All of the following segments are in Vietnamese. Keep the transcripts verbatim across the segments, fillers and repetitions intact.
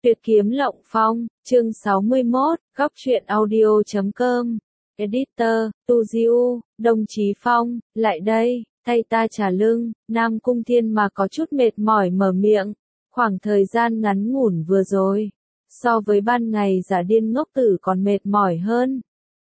Tuyệt kiếm lộng phong, chương sáu mươi mốt, góc truyện audio chấm com. Editor, Tu Diu, Đồng Chí Phong, lại đây, thay ta trả lưng. Nam Cung Thiên mà có chút mệt mỏi mở miệng. Khoảng thời gian ngắn ngủn vừa rồi, so với ban ngày giả điên ngốc tử còn mệt mỏi hơn.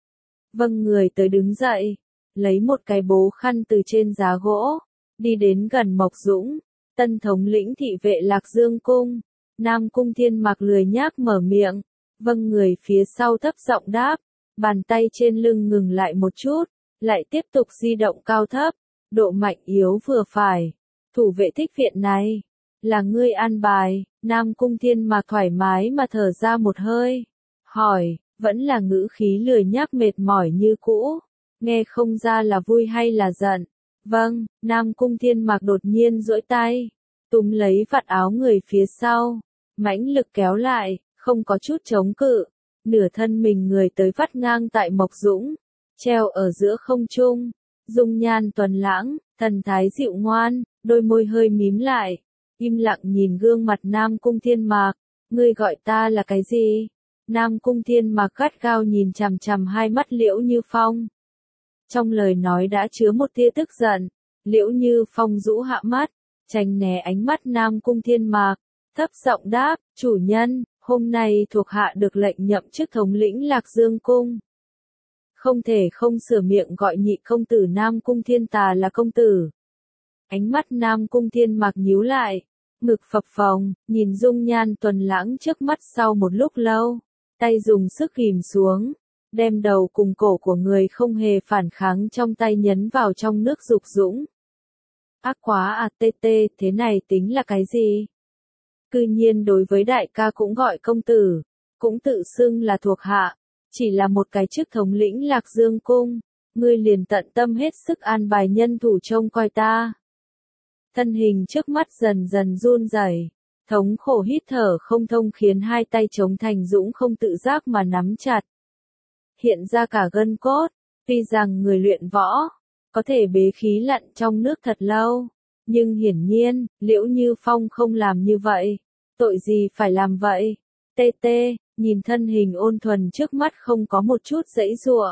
Vâng, người tới đứng dậy, lấy một cái bố khăn từ trên giá gỗ, đi đến gần Mộc Dũng, tân thống lĩnh thị vệ Lạc Dương Cung. Nam Cung Thiên Mặc lười nhác mở miệng, vâng, người phía sau thấp giọng đáp, bàn tay trên lưng ngừng lại một chút, lại tiếp tục di động cao thấp, độ mạnh yếu vừa phải. Thủ vệ thích viện này, là ngươi an bài. Nam Cung Thiên Mặc thoải mái mà thở ra một hơi, hỏi, vẫn là ngữ khí lười nhác mệt mỏi như cũ, nghe không ra là vui hay là giận. Vâng. Nam Cung Thiên Mặc đột nhiên duỗi tay, túm lấy vạt áo người phía sau, mãnh lực kéo lại, không có chút chống cự, nửa thân mình người tới vắt ngang tại Mộc Dũng, treo ở giữa không trung, dung nhan tuấn lãng, thần thái dịu ngoan, đôi môi hơi mím lại, im lặng nhìn gương mặt Nam Cung Thiên Mặc. Ngươi gọi ta là cái gì? Nam Cung Thiên Mặc gắt gao nhìn chằm chằm hai mắt Liễu Như Phong. Trong lời nói đã chứa một tia tức giận. Liễu Như Phong rũ hạ mắt, tránh né ánh mắt Nam Cung Thiên Mặc, thấp giọng đáp, chủ nhân, hôm nay thuộc hạ được lệnh nhậm chức thống lĩnh Lạc Dương Cung. Không thể không sửa miệng gọi nhị công tử Nam Cung Thiên Tà là công tử. Ánh mắt Nam Cung Thiên Mặc nhíu lại, ngực phập phồng, nhìn dung nhan tuấn lãng trước mắt sau một lúc lâu, tay dùng sức ghim xuống, đem đầu cùng cổ của người không hề phản kháng trong tay nhấn vào trong nước dục dũng. Ác quá à, tê tê, thế này tính là cái gì? Cư nhiên đối với đại ca cũng gọi công tử, cũng tự xưng là thuộc hạ, chỉ là một cái chức thống lĩnh Lạc Dương Cung, ngươi liền tận tâm hết sức an bài nhân thủ trông coi ta. Thân hình trước mắt dần dần run rẩy, thống khổ hít thở không thông khiến hai tay chống thành dũng không tự giác mà nắm chặt. Hiện ra cả gân cốt, tuy rằng người luyện võ, có thể bế khí lặn trong nước thật lâu, nhưng hiển nhiên, Liễu Như Phong không làm như vậy. Tội gì phải làm vậy? Tê tê, nhìn thân hình ôn thuần trước mắt không có một chút giãy giụa.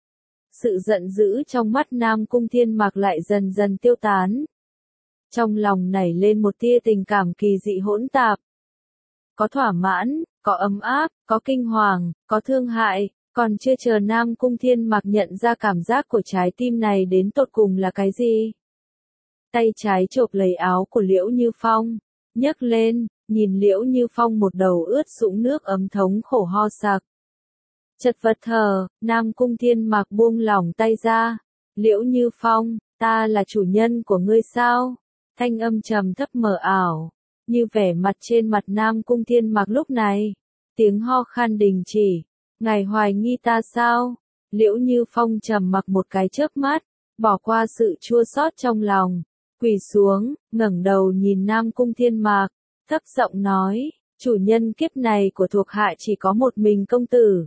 Sự giận dữ trong mắt Nam Cung Thiên Mặc lại dần dần tiêu tán. Trong lòng nảy lên một tia tình cảm kỳ dị hỗn tạp. Có thỏa mãn, có ấm áp, có kinh hoàng, có thương hại, còn chưa chờ Nam Cung Thiên Mặc nhận ra cảm giác của trái tim này đến tột cùng là cái gì. Tay trái chộp lấy áo của Liễu Như Phong, nhấc lên, nhìn Liễu Như Phong một đầu ướt sũng nước ấm thống khổ ho sặc. Chật vật thở, Nam Cung Thiên Mặc buông lỏng tay ra. Liễu Như Phong, ta là chủ nhân của ngươi sao? Thanh âm trầm thấp mờ ảo, như vẻ mặt trên mặt Nam Cung Thiên Mặc lúc này. Tiếng ho khan đình chỉ. Ngài hoài nghi ta sao? Liễu Như Phong trầm mặc một cái chớp mắt, bỏ qua sự chua xót trong lòng, quỳ xuống, ngẩng đầu nhìn Nam Cung Thiên Mặc, thấp giọng nói, chủ nhân kiếp này của thuộc hạ chỉ có một mình công tử.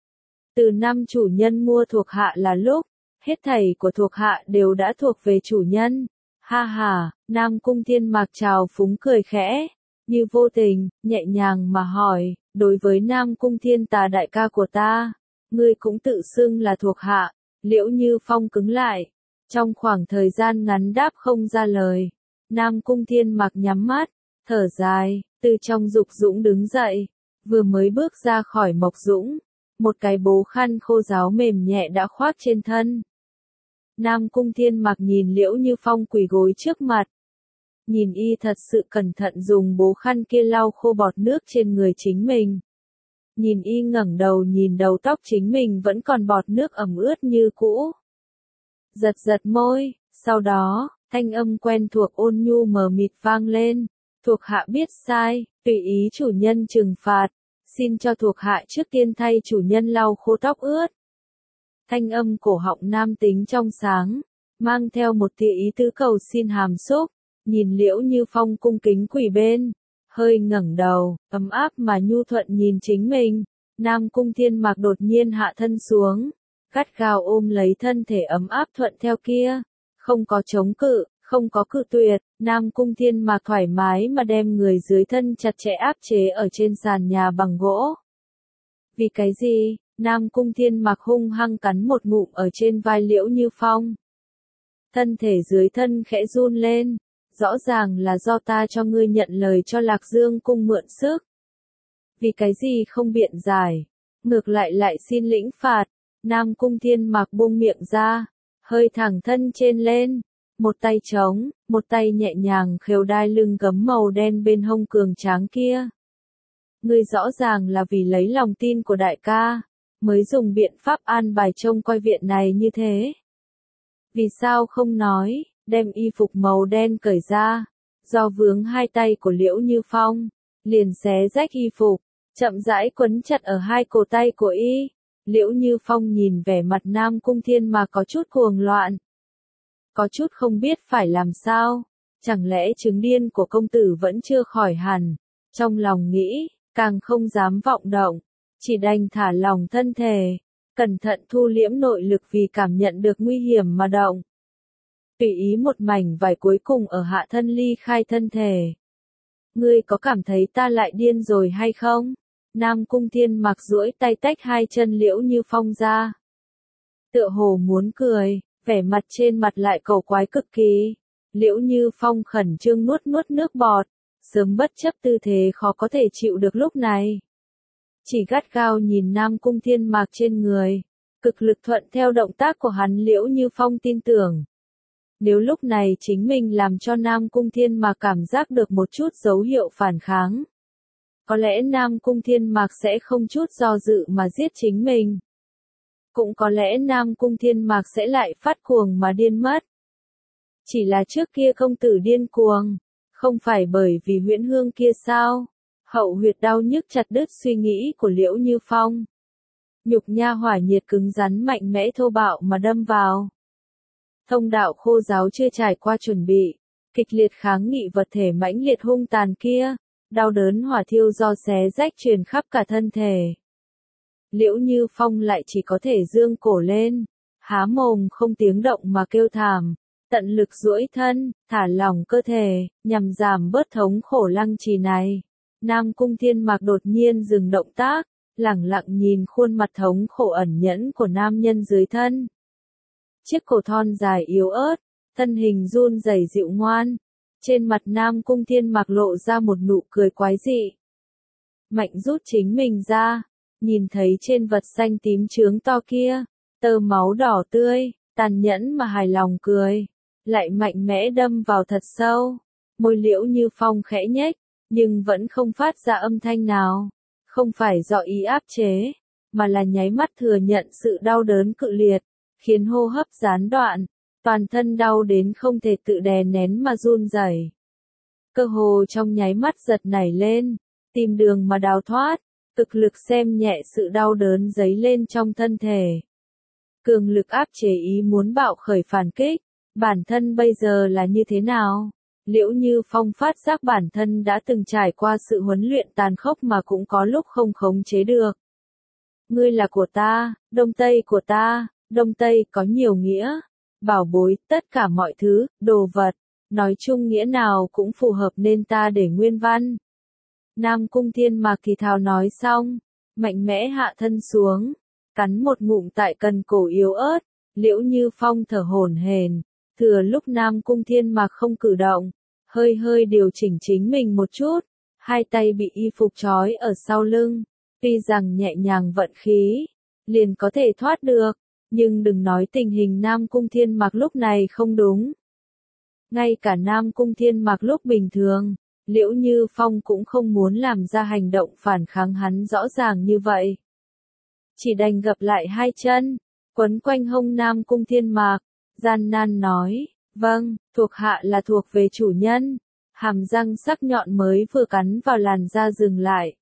Từ năm chủ nhân mua thuộc hạ là lúc, hết thảy của thuộc hạ đều đã thuộc về chủ nhân. Ha ha, Nam Cung Thiên Mặc trào phúng cười khẽ, như vô tình, nhẹ nhàng mà hỏi, đối với Nam Cung Thiên Tà đại ca của ta, ngươi cũng tự xưng là thuộc hạ. Liễu Như Phong cứng lại, trong khoảng thời gian ngắn đáp không ra lời. Nam Cung Thiên Mặc nhắm mắt, thở dài, từ trong dục dũng đứng dậy, vừa mới bước ra khỏi Mộc Dũng, một cái bố khăn khô ráo mềm nhẹ đã khoác trên thân. Nam Cung Thiên Mặc nhìn Liễu Như Phong quỳ gối trước mặt, nhìn y thật sự cẩn thận dùng bố khăn kia lau khô bọt nước trên người chính mình. Nhìn y ngẩng đầu nhìn đầu tóc chính mình vẫn còn bọt nước ẩm ướt như cũ. Giật giật môi, sau đó, thanh âm quen thuộc ôn nhu mờ mịt vang lên, thuộc hạ biết sai, tùy ý chủ nhân trừng phạt, xin cho thuộc hạ trước tiên thay chủ nhân lau khô tóc ướt. Thanh âm cổ họng nam tính trong sáng, mang theo một tia ý tứ cầu xin hàm xúc, nhìn Liễu Như Phong cung kính quỳ bên, hơi ngẩng đầu, ấm áp mà nhu thuận nhìn chính mình. Nam Cung Thiên Mặc đột nhiên hạ thân xuống, gắt gao ôm lấy thân thể ấm áp thuận theo kia, không có chống cự, Không có cự tuyệt, Nam Cung Thiên Mạc thoải mái mà đem người dưới thân chặt chẽ áp chế ở trên sàn nhà bằng gỗ. Vì cái gì? Nam Cung Thiên Mạc hung hăng cắn một ngụm ở trên vai Liễu Như Phong. Thân thể dưới thân khẽ run lên, rõ ràng là do ta cho ngươi nhận lời cho Lạc Dương cung mượn sức. Vì cái gì không biện giải, ngược lại lại xin lĩnh phạt. Nam Cung Thiên Mạc buông miệng ra, hơi thẳng thân trên lên, một tay trống, một tay nhẹ nhàng khều đai lưng gấm màu đen bên hông cường tráng kia. Ngươi rõ ràng là vì lấy lòng tin của đại ca, mới dùng biện pháp an bài trông coi viện này như thế. Vì sao không nói, đem y phục màu đen cởi ra, do vướng hai tay của Liễu Như Phong, liền xé rách y phục, chậm rãi quấn chặt ở hai cổ tay của y. Liễu Như Phong nhìn vẻ mặt Nam Cung Thiên mà có chút cuồng loạn. Có chút không biết phải làm sao, chẳng lẽ chứng điên của công tử vẫn chưa khỏi hẳn, trong lòng nghĩ, càng không dám vọng động, chỉ đành thả lòng thân thể, cẩn thận thu liễm nội lực vì cảm nhận được nguy hiểm mà động. Tùy ý một mảnh vải cuối cùng ở hạ thân ly khai thân thể. Ngươi có cảm thấy ta lại điên rồi hay không? Nam Cung Thiên Mạc duỗi tay tách hai chân Liễu Như Phong ra. Tựa hồ muốn cười, vẻ mặt trên mặt lại cầu quái cực kỳ. Liễu Như Phong khẩn trương nuốt nuốt nước bọt, sớm bất chấp tư thế khó có thể chịu được lúc này. Chỉ gắt gao nhìn Nam Cung Thiên Mạc trên người, cực lực thuận theo động tác của hắn. Liễu Như Phong tin tưởng, nếu lúc này chính mình làm cho Nam Cung Thiên Mạc cảm giác được một chút dấu hiệu phản kháng, có lẽ Nam Cung Thiên Mạc sẽ không chút do dự mà giết chính mình. Cũng có lẽ Nam Cung Thiên Mạc sẽ lại phát cuồng mà điên mất. Chỉ là trước kia công tử điên cuồng, không phải bởi vì huyễn hương kia sao? Hậu huyệt đau nhức chặt đứt suy nghĩ của Liễu Như Phong. Nhục nha hỏa nhiệt cứng rắn mạnh mẽ thô bạo mà đâm vào. Thông đạo khô ráo chưa trải qua chuẩn bị, kịch liệt kháng nghị vật thể mãnh liệt hung tàn kia, đau đớn hỏa thiêu do xé rách truyền khắp cả thân thể. Liễu Như Phong lại chỉ có thể dương cổ lên, há mồm không tiếng động mà kêu thảm, tận lực duỗi thân, thả lỏng cơ thể, nhằm giảm bớt thống khổ lăng trì này. Nam Cung Thiên Mạc đột nhiên dừng động tác, lẳng lặng nhìn khuôn mặt thống khổ ẩn nhẫn của nam nhân dưới thân. Chiếc cổ thon dài yếu ớt, thân hình run rẩy dịu ngoan, trên mặt Nam Cung Thiên Mạc lộ ra một nụ cười quái dị. Mạnh rút chính mình ra, nhìn thấy trên vật xanh tím chướng to kia, tơ máu đỏ tươi, tàn nhẫn mà hài lòng cười, lại mạnh mẽ đâm vào thật sâu. Môi Liễu Như Phong khẽ nhếch, nhưng vẫn không phát ra âm thanh nào, không phải do ý áp chế, mà là nháy mắt thừa nhận sự đau đớn cự liệt, khiến hô hấp gián đoạn, toàn thân đau đến không thể tự đè nén mà run rẩy. Cơ hồ trong nháy mắt giật nảy lên, tìm đường mà đào thoát, cực lực xem nhẹ sự đau đớn dấy lên trong thân thể. Cường lực áp chế ý muốn bạo khởi phản kích, bản thân bây giờ là như thế nào? Liễu Như Phong phát giác bản thân đã từng trải qua sự huấn luyện tàn khốc mà cũng có lúc không khống chế được. Ngươi là của ta, Đông Tây của ta, Đông Tây có nhiều nghĩa, bảo bối, tất cả mọi thứ, đồ vật, nói chung nghĩa nào cũng phù hợp nên ta để nguyên văn. Nam Cung Thiên Mạc thì thào nói xong, mạnh mẽ hạ thân xuống, cắn một ngụm tại cần cổ yếu ớt. Liễu Như Phong thở hổn hển, thừa lúc Nam Cung Thiên Mạc không cử động, hơi hơi điều chỉnh chính mình một chút, hai tay bị y phục trói ở sau lưng, tuy rằng nhẹ nhàng vận khí, liền có thể thoát được, nhưng đừng nói tình hình Nam Cung Thiên Mạc lúc này không đúng. Ngay cả Nam Cung Thiên Mạc lúc bình thường, Liễu Như Phong cũng không muốn làm ra hành động phản kháng hắn rõ ràng như vậy. Chỉ đành gập lại hai chân, quấn quanh hông Nam Cung Thiên Mạc, gian nan nói, vâng, thuộc hạ là thuộc về chủ nhân. Hàm răng sắc nhọn mới vừa cắn vào làn da dừng lại.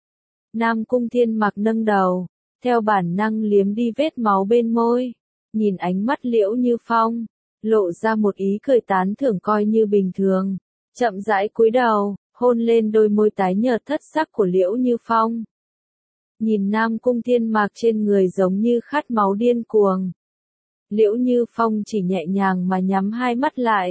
Nam Cung Thiên Mạc nâng đầu, theo bản năng liếm đi vết máu bên môi, nhìn ánh mắt Liễu Như Phong, lộ ra một ý cười tán thưởng coi như bình thường, chậm rãi cúi đầu, hôn lên đôi môi tái nhợt thất sắc của Liễu Như Phong. Nhìn Nam Cung Thiên Mạc trên người giống như khát máu điên cuồng. Liễu Như Phong chỉ nhẹ nhàng mà nhắm hai mắt lại,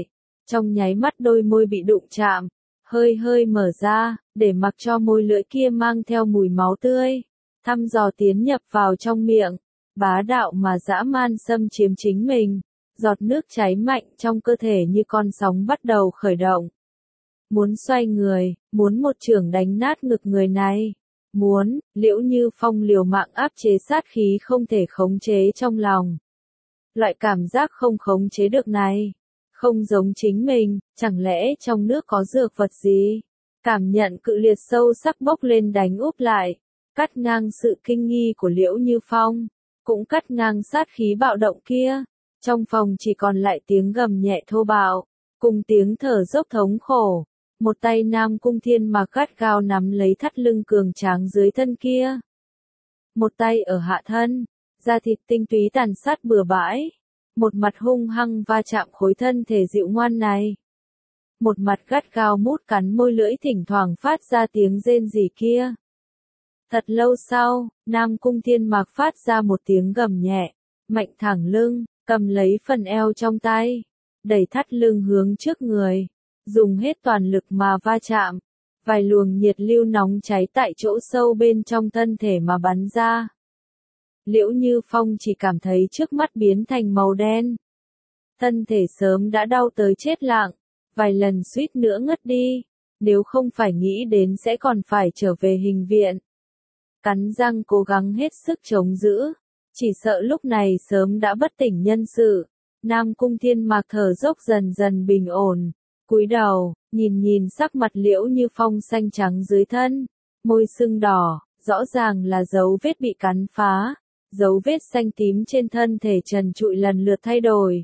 Trong nháy mắt đôi môi bị đụng chạm, hơi hơi mở ra, để mặc cho môi lưỡi kia mang theo mùi máu tươi, thăm dò tiến nhập vào trong miệng, bá đạo mà dã man xâm chiếm chính mình. Giọt nước cháy mạnh trong cơ thể như con sóng bắt đầu khởi động. Muốn xoay người, muốn một chưởng đánh nát ngực người này. Muốn, Liễu Như Phong liều mạng áp chế sát khí không thể khống chế trong lòng. Loại cảm giác không khống chế được này, không giống chính mình, chẳng lẽ trong nước có dược vật gì? Cảm nhận cự liệt sâu sắc bốc lên đánh úp lại, cắt ngang sự kinh nghi của Liễu Như Phong, cũng cắt ngang sát khí bạo động kia. Trong phòng chỉ còn lại tiếng gầm nhẹ thô bạo, cùng tiếng thở dốc thống khổ. Một tay Nam Cung Thiên Mạc gắt gao nắm lấy thắt lưng cường tráng dưới thân kia. Một tay ở hạ thân, da thịt tinh túy tàn sát bừa bãi. Một mặt hung hăng va chạm khối thân thể dịu ngoan này. Một mặt gắt gao mút cắn môi lưỡi thỉnh thoảng phát ra tiếng rên rỉ kia. Thật lâu sau, Nam Cung Thiên Mạc phát ra một tiếng gầm nhẹ, mạnh thẳng lưng, cầm lấy phần eo trong tay, đẩy thắt lưng hướng trước người, dùng hết toàn lực mà va chạm. Vài luồng nhiệt lưu nóng cháy tại chỗ sâu bên trong thân thể mà bắn ra. Liễu Như Phong chỉ cảm thấy trước mắt biến thành màu đen. Thân thể sớm đã đau tới chết lặng, vài lần suýt nữa ngất đi, nếu không phải nghĩ đến sẽ còn phải trở về hình viện. Cắn răng cố gắng hết sức chống giữ, chỉ sợ lúc này sớm đã bất tỉnh nhân sự. Nam Cung Thiên Mạc thở dốc dần dần bình ổn, cúi đầu, nhìn nhìn sắc mặt Liễu Như Phong xanh trắng dưới thân, môi sưng đỏ, rõ ràng là dấu vết bị cắn phá, dấu vết xanh tím trên thân thể trần trụi lần lượt thay đổi.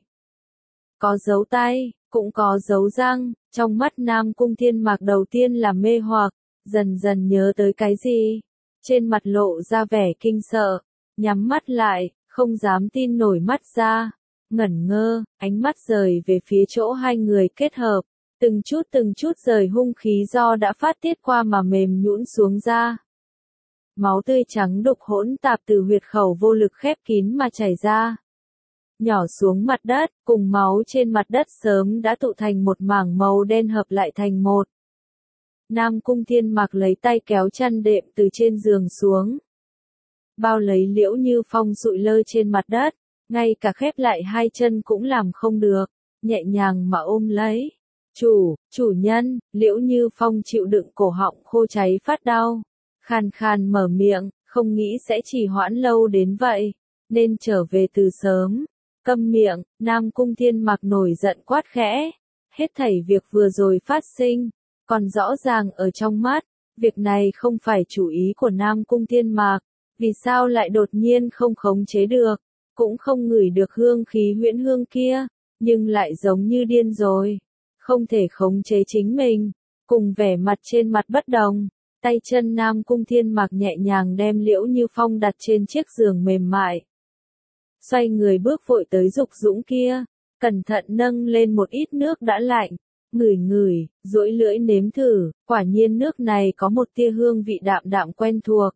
Có dấu tay, cũng có dấu răng, trong mắt Nam Cung Thiên Mạc đầu tiên là mê hoặc, dần dần nhớ tới cái gì, trên mặt lộ ra vẻ kinh sợ, nhắm mắt lại, không dám tin nổi mắt ra, ngẩn ngơ, ánh mắt rời về phía chỗ hai người kết hợp, từng chút từng chút rời hung khí do đã phát tiết qua mà mềm nhũn xuống ra. Máu tươi trắng đục hỗn tạp từ huyệt khẩu vô lực khép kín mà chảy ra, nhỏ xuống mặt đất, cùng máu trên mặt đất sớm đã tụ thành một mảng màu đen hợp lại thành một. Nam Cung Thiên Mạc lấy tay kéo chăn đệm từ trên giường xuống, bao lấy Liễu Như Phong sụi lơ trên mặt đất, ngay cả khép lại hai chân cũng làm không được, nhẹ nhàng mà ôm lấy. Chủ, chủ nhân, Liễu Như Phong chịu đựng cổ họng khô cháy phát đau, khàn khàn mở miệng, không nghĩ sẽ trì hoãn lâu đến vậy, nên trở về từ sớm. Câm miệng, Nam Cung Thiên Mạc nổi giận quát khẽ, hết thảy việc vừa rồi phát sinh, còn rõ ràng ở trong mắt, việc này không phải chủ ý của Nam Cung Thiên Mạc, vì sao lại đột nhiên không khống chế được, cũng không ngửi được hương khí huyễn hương kia, nhưng lại giống như điên rồi, không thể khống chế chính mình, cùng vẻ mặt trên mặt bất đồng, tay chân Nam Cung Thiên Mạc nhẹ nhàng đem Liễu Như Phong đặt trên chiếc giường mềm mại. Xoay người bước vội tới Dục Dũng kia, cẩn thận nâng lên một ít nước đã lạnh, ngửi ngửi, duỗi lưỡi nếm thử, quả nhiên nước này có một tia hương vị đạm đạm quen thuộc.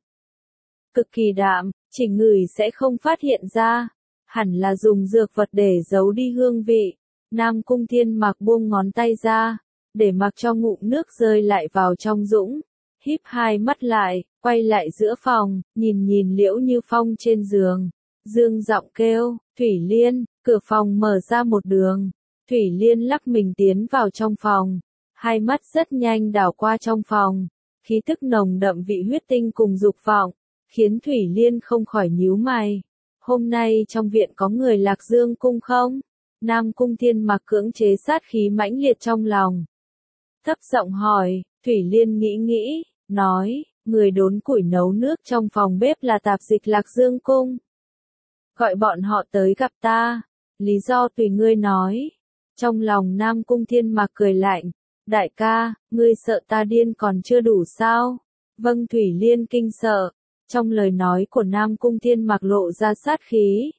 Cực kỳ đạm, chỉ ngửi sẽ không phát hiện ra, hẳn là dùng dược vật để giấu đi hương vị. Nam Cung Thiên Mạc buông ngón tay ra, để mặc cho ngụm nước rơi lại vào trong Dũng, híp hai mắt lại, quay lại giữa phòng, nhìn nhìn Liễu Như Phong trên giường. Dương giọng kêu, Thủy Liên, cửa phòng mở ra một đường. Thủy Liên lắc mình tiến vào trong phòng, hai mắt rất nhanh đảo qua trong phòng, khí tức nồng đậm vị huyết tinh cùng dục vọng, khiến Thủy Liên không khỏi nhíu mày. Hôm nay trong viện có người Lạc Dương cung không? Nam Cung Thiên Mạc cưỡng chế sát khí mãnh liệt trong lòng. Thấp giọng hỏi, Thủy Liên nghĩ nghĩ, nói, người đốn củi nấu nước trong phòng bếp là tạp dịch Lạc Dương cung. Gọi bọn họ tới gặp ta, lý do tùy ngươi nói. Trong lòng Nam Cung Thiên Mạc cười lạnh, đại ca, ngươi sợ ta điên còn chưa đủ sao? Vâng. Thủy Liên kinh sợ, trong lời nói của Nam Cung Thiên Mạc lộ ra sát khí.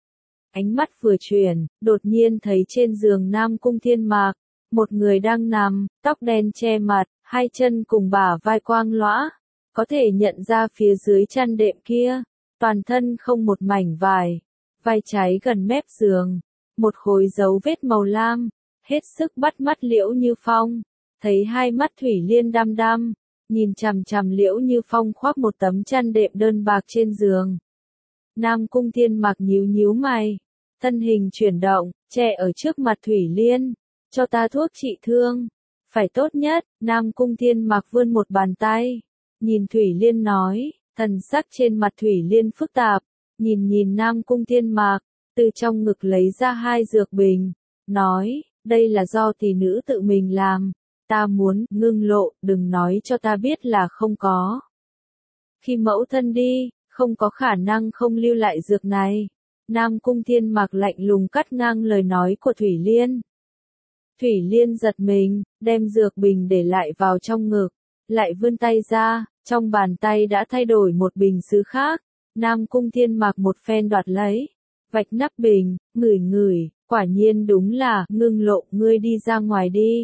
Ánh mắt vừa chuyển, đột nhiên thấy trên giường Nam Cung Thiên Mạc, một người đang nằm, tóc đen che mặt, hai chân cùng bả vai quang lõa, có thể nhận ra phía dưới chăn đệm kia, toàn thân không một mảnh vải, vai trái gần mép giường, một khối dấu vết màu lam, hết sức bắt mắt Liễu Như Phong, thấy hai mắt Thủy Liên đăm đăm, nhìn chằm chằm Liễu Như Phong khoác một tấm chăn đệm đơn bạc trên giường. Nam Cung Thiên Mặc nhíu nhíu mày, thân hình chuyển động, che ở trước mặt Thủy Liên, cho ta thuốc trị thương, phải tốt nhất. Nam Cung Thiên Mặc vươn một bàn tay, nhìn Thủy Liên nói, thần sắc trên mặt Thủy Liên phức tạp, nhìn nhìn Nam Cung Thiên Mặc, từ trong ngực lấy ra hai dược bình, nói, đây là do tỷ nữ tự mình làm, ta muốn, Ngưng Lộ, đừng nói cho ta biết là không có. Khi mẫu thân đi, không có khả năng không lưu lại dược này. Nam Cung Thiên Mặc lạnh lùng cắt ngang lời nói của Thủy Liên. Thủy Liên giật mình, đem dược bình để lại vào trong ngực, lại vươn tay ra, trong bàn tay đã thay đổi một bình sứ khác. Nam Cung Thiên Mặc một phen đoạt lấy, vạch nắp bình, ngửi ngửi, quả nhiên đúng là, Ngưng Lộ, ngươi đi ra ngoài đi.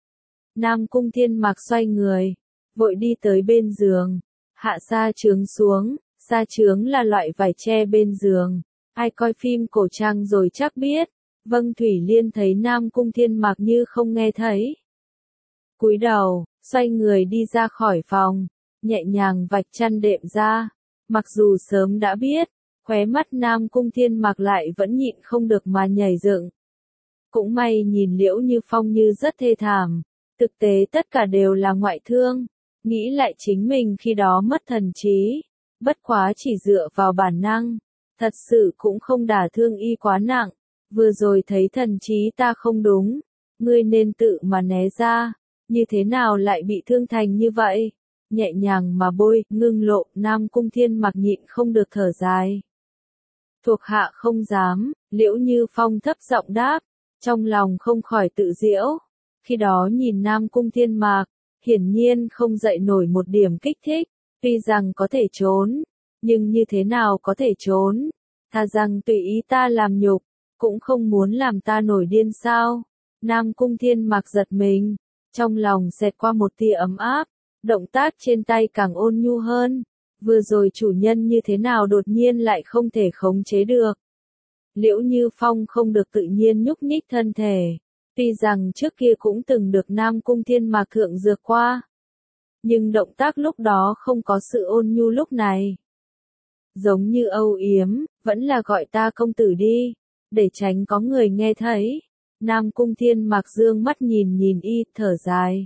Nam Cung Thiên Mặc xoay người, vội đi tới bên giường, hạ sa trướng xuống, sa trướng là loại vải che bên giường, ai coi phim cổ trang rồi chắc biết. Vâng. Thủy Liên thấy Nam Cung Thiên Mặc như không nghe thấy, cúi đầu, xoay người đi ra khỏi phòng, nhẹ nhàng vạch chăn đệm ra, mặc dù sớm đã biết, khóe mắt Nam Cung Thiên Mặc lại vẫn nhịn không được mà nhảy dựng. Cũng may nhìn Liễu Như Phong như rất thê thảm, thực tế tất cả đều là ngoại thương, nghĩ lại chính mình khi đó mất thần trí, bất quá chỉ dựa vào bản năng, thật sự cũng không đả thương y quá nặng, vừa rồi thấy thần trí ta không đúng, ngươi nên tự mà né ra, như thế nào lại bị thương thành như vậy, nhẹ nhàng mà bôi. Ngưng Lộ. Nam Cung Thiên Mặc nhịn không được thở dài. Thuộc hạ không dám. Liễu Như Phong thấp giọng đáp, trong lòng không khỏi tự giễu, khi đó nhìn Nam Cung Thiên Mặc, hiển nhiên không dậy nổi một điểm kích thích, tuy rằng có thể trốn, nhưng như thế nào có thể trốn, thà rằng tùy ý ta làm nhục, cũng không muốn làm ta nổi điên sao. Nam Cung Thiên Mặc giật mình, trong lòng xẹt qua một tia ấm áp, động tác trên tay càng ôn nhu hơn, vừa rồi chủ nhân như thế nào đột nhiên lại không thể khống chế được. Liễu Như Phong không được tự nhiên nhúc nhích thân thể, tuy rằng trước kia cũng từng được Nam Cung Thiên Mặc thượng dược qua, nhưng động tác lúc đó không có sự ôn nhu lúc này. Giống như âu yếm, vẫn là gọi ta công tử đi, để tránh có người nghe thấy. Nam Cung Thiên Mặc dương mắt nhìn nhìn y, thở dài.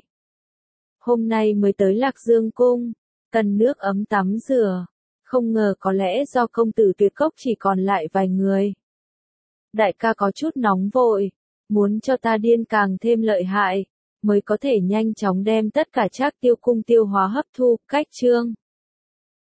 Hôm nay mới tới Lạc Dương Cung, cần nước ấm tắm rửa, không ngờ có lẽ do công tử tuyệt cốc chỉ còn lại vài người. Đại ca có chút nóng vội, muốn cho ta điên càng thêm lợi hại, mới có thể nhanh chóng đem tất cả Trác Tiêu Cung tiêu hóa hấp thu. Cách chương